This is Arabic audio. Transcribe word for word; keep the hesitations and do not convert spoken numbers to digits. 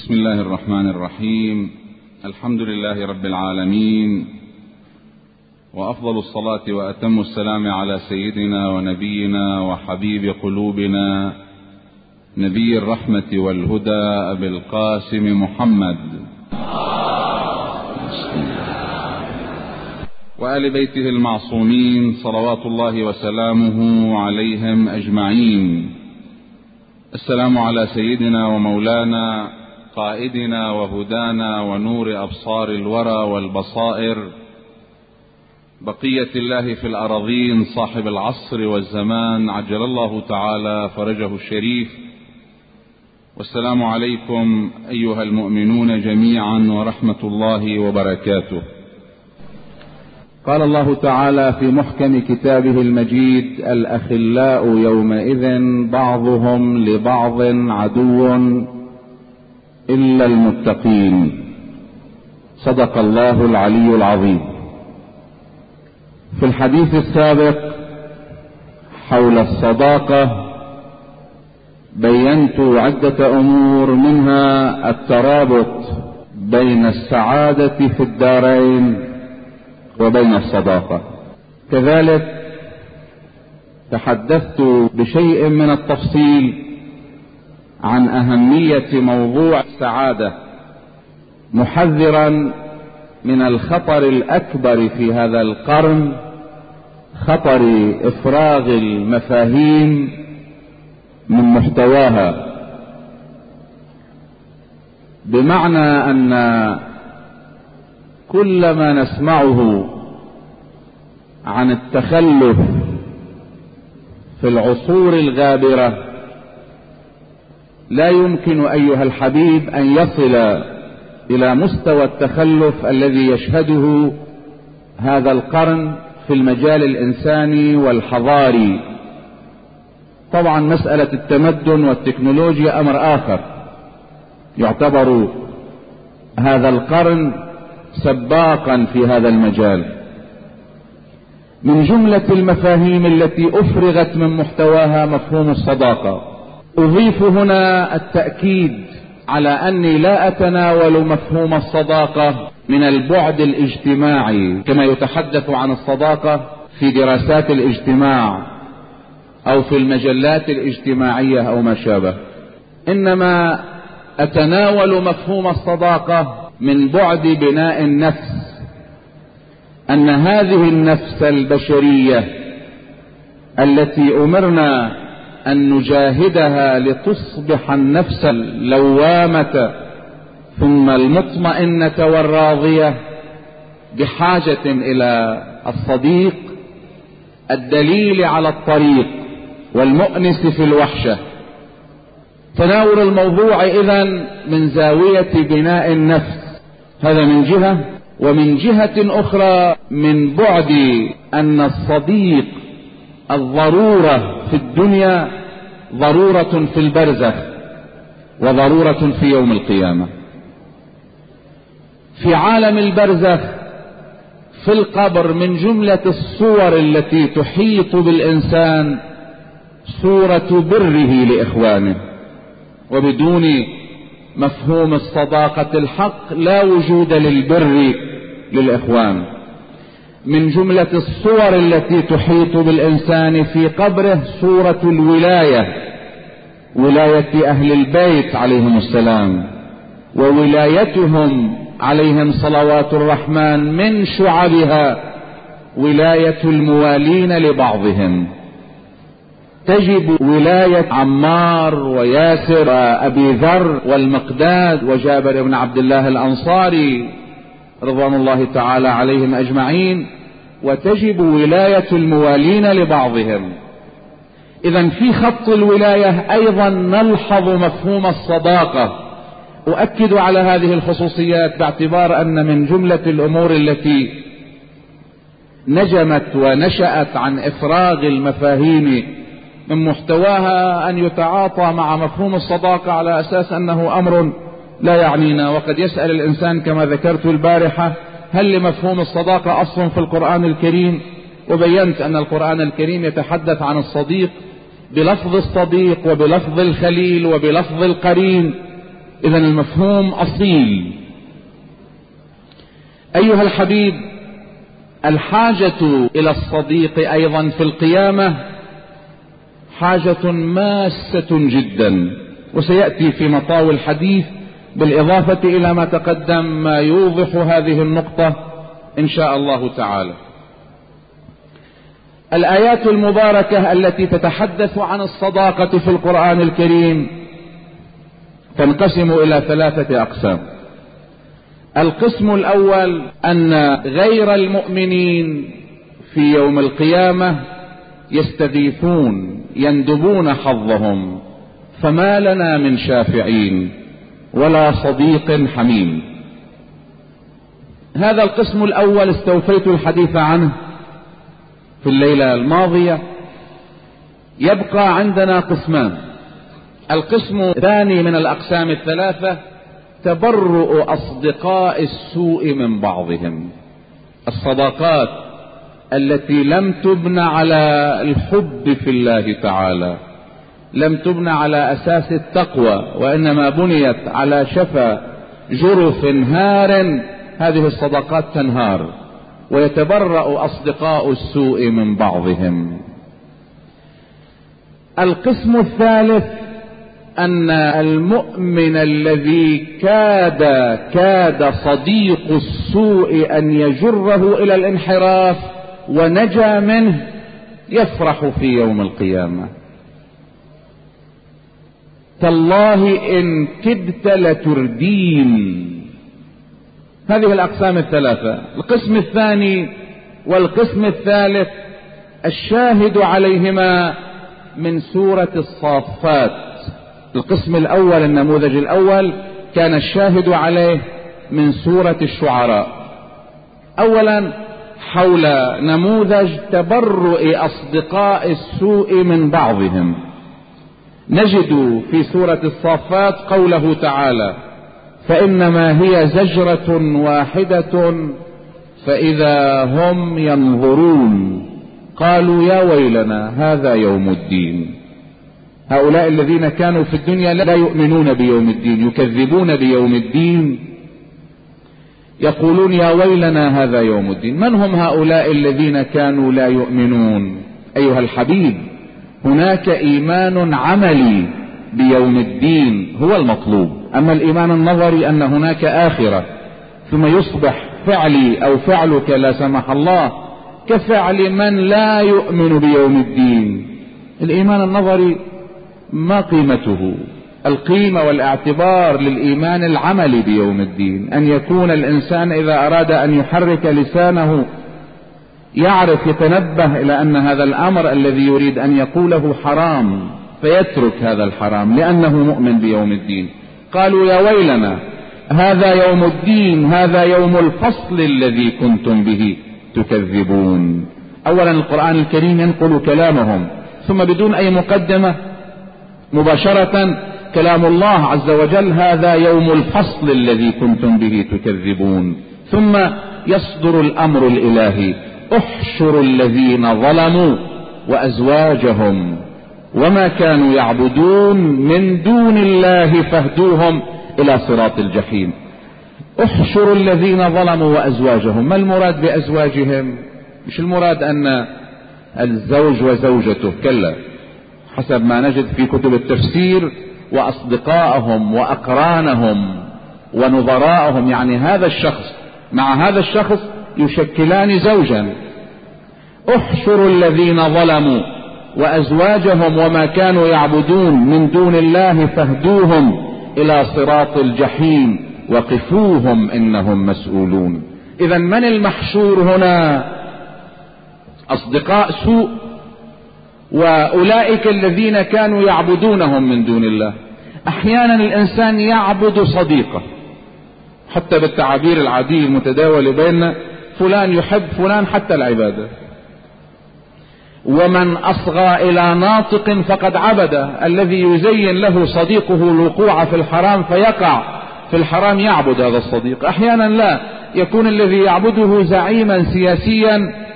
بسم الله الرحمن الرحيم. الحمد لله رب العالمين، وأفضل الصلاة وأتم السلام على سيدنا ونبينا وحبيب قلوبنا نبي الرحمة والهدى أبي القاسم محمد وآل بيته المعصومين صلوات الله وسلامه عليهم أجمعين. السلام على سيدنا ومولانا قائدنا وهدانا ونور أبصار الورى والبصائر، بقية الله في الأراضين، صاحب العصر والزمان، عجل الله تعالى فرجه الشريف. والسلام عليكم أيها المؤمنون جميعا ورحمة الله وبركاته. قال الله تعالى في محكم كتابه المجيد: الأخلاء يومئذ بعضهم لبعض عدو إلا المتقين. صدق الله العلي العظيم. في الحديث السابق حول الصداقة بينت عدة أمور، منها الترابط بين السعادة في الدارين وبين الصداقة. كذلك تحدثت بشيء من التفصيل عن أهمية موضوع السعادة، محذرا من الخطر الأكبر في هذا القرن، خطر إفراغ المفاهيم من محتواها، بمعنى أن كل ما نسمعه عن التخلف في العصور الغابرة لا يمكن أيها الحبيب أن يصل إلى مستوى التخلف الذي يشهده هذا القرن في المجال الإنساني والحضاري. طبعا مسألة التمدن والتكنولوجيا أمر آخر، يعتبر هذا القرن سباقا في هذا المجال. من جملة المفاهيم التي أفرغت من محتواها مفهوم الصداقة. أضيف هنا التأكيد على أني لا أتناول مفهوم الصداقة من البعد الاجتماعي كما يتحدث عن الصداقة في دراسات الاجتماع أو في المجلات الاجتماعية أو ما شابه، إنما أتناول مفهوم الصداقة من بعد بناء النفس، أن هذه النفس البشرية التي أمرنا أن نجاهدها لتصبح النفس اللوامة ثم المطمئنة والراضية، بحاجة إلى الصديق الدليل على الطريق والمؤنس في الوحشة. تناول الموضوع إذن من زاوية بناء النفس، هذا من جهة، ومن جهة أخرى من بعد أن الصديق الضرورة في الدنيا ضرورة في البرزخ وضرورة في يوم القيامة. في عالم البرزخ في القبر من جملة الصور التي تحيط بالإنسان صورة بره لإخوانه، وبدون مفهوم الصداقة الحق لا وجود للبر للإخوان. من جملة الصور التي تحيط بالإنسان في قبره صورة الولاية، ولاية أهل البيت عليهم السلام، وولايتهم عليهم صلوات الرحمن من شعبها ولاية الموالين لبعضهم. تجب ولاية عمار وياسر وأبي ذر والمقداد وجابر بن عبد الله الأنصاري رضوان الله تعالى عليهم أجمعين، وتجب ولاية الموالين لبعضهم. إذن في خط الولاية أيضا نلحظ مفهوم الصداقة. أؤكد على هذه الخصوصيات باعتبار أن من جملة الأمور التي نجمت ونشأت عن إفراغ المفاهيم من محتواها أن يتعاطى مع مفهوم الصداقة على أساس أنه أمر لا يعنينا. وقد يسأل الإنسان كما ذكرت البارحة: هل لمفهوم الصداقة أصل في القرآن الكريم؟ وبينت أن القرآن الكريم يتحدث عن الصديق بلفظ الصديق وبلفظ الخليل وبلفظ القرين، إذا المفهوم أصيل. أيها الحبيب، الحاجة إلى الصديق أيضا في القيامة حاجة ماسة جدا، وسيأتي في مطاوي الحديث بالإضافة إلى ما تقدم ما يوضح هذه النقطة إن شاء الله تعالى. الآيات المباركة التي تتحدث عن الصداقة في القرآن الكريم تنقسم إلى ثلاثة أقسام. القسم الأول أن غير المؤمنين في يوم القيامة يستغيثون يندبون حظهم، فما لنا من شافعين ولا صديق حميم. هذا القسم الأول استوفيت الحديث عنه في الليلة الماضية. يبقى عندنا قسمان. القسم الثاني من الأقسام الثلاثة تبرؤ أصدقاء السوء من بعضهم، الصداقات التي لم تبن على الحب في الله تعالى، لم تبن على أساس التقوى، وإنما بنيت على شفا جرف هار، هذه الصداقات تنهار ويتبرأ أصدقاء السوء من بعضهم. القسم الثالث أن المؤمن الذي كاد كاد صديق السوء أن يجره إلى الانحراف ونجا منه يفرح في يوم القيامة: تالله إن كدت لتردين. هذه الأقسام الثلاثة. القسم الثاني والقسم الثالث الشاهد عليهما من سورة الصافات. القسم الأول النموذج الأول كان الشاهد عليه من سورة الشعراء. أولا حول نموذج تبرؤ أصدقاء السوء من بعضهم، نجد في سورة الصافات قوله تعالى: فإنما هي زجرة واحدة فإذا هم ينظرون قالوا يا ويلنا هذا يوم الدين. هؤلاء الذين كانوا في الدنيا لا يؤمنون بيوم الدين، يكذبون بيوم الدين، يقولون يا ويلنا هذا يوم الدين. من هم هؤلاء الذين كانوا لا يؤمنون؟ أيها الحبيب، هناك إيمان عملي بيوم الدين هو المطلوب. أما الإيمان النظري أن هناك آخرة ثم يصبح فعلي أو فعلك لا سمح الله كفعل من لا يؤمن بيوم الدين، الإيمان النظري ما قيمته؟ القيمة والاعتبار للإيمان العملي بيوم الدين، أن يكون الإنسان إذا أراد أن يحرك لسانه يعرف يتنبه إلى أن هذا الأمر الذي يريد أن يقوله حرام فيترك هذا الحرام لأنه مؤمن بيوم الدين. قالوا يا ويلنا هذا يوم الدين، هذا يوم الفصل الذي كنتم به تكذبون. أولا القرآن الكريم ينقل كلامهم ثم بدون أي مقدمة مباشرة كلام الله عز وجل: هذا يوم الفصل الذي كنتم به تكذبون. ثم يصدر الأمر الإلهي: احشروا الذين ظلموا وأزواجهم وما كانوا يعبدون من دون الله فاهدوهم إلى صراط الجحيم. احشروا الذين ظلموا وأزواجهم. ما المراد بأزواجهم؟ مش المراد أن الزوج وزوجته، كلا، حسب ما نجد في كتب التفسير: وأصدقائهم وأقرانهم ونظراءهم، يعني هذا الشخص مع هذا الشخص يشكلان زوجا. احشروا الذين ظلموا وأزواجهم وما كانوا يعبدون من دون الله فاهدوهم إلى صراط الجحيم وقفوهم إنهم مسؤولون. إذا من المحشور هنا؟ أصدقاء سوء وأولئك الذين كانوا يعبدونهم من دون الله. أحيانا الإنسان يعبد صديقه، حتى بالتعابير العادية المتداولة بيننا: فلان يحب فلان حتى العبادة. ومن أصغى إلى ناطق فقد عبد. الذي يزين له صديقه الوقوع في الحرام فيقع في الحرام يعبد هذا الصديق. أحيانا لا، يكون الذي يعبده زعيما سياسيا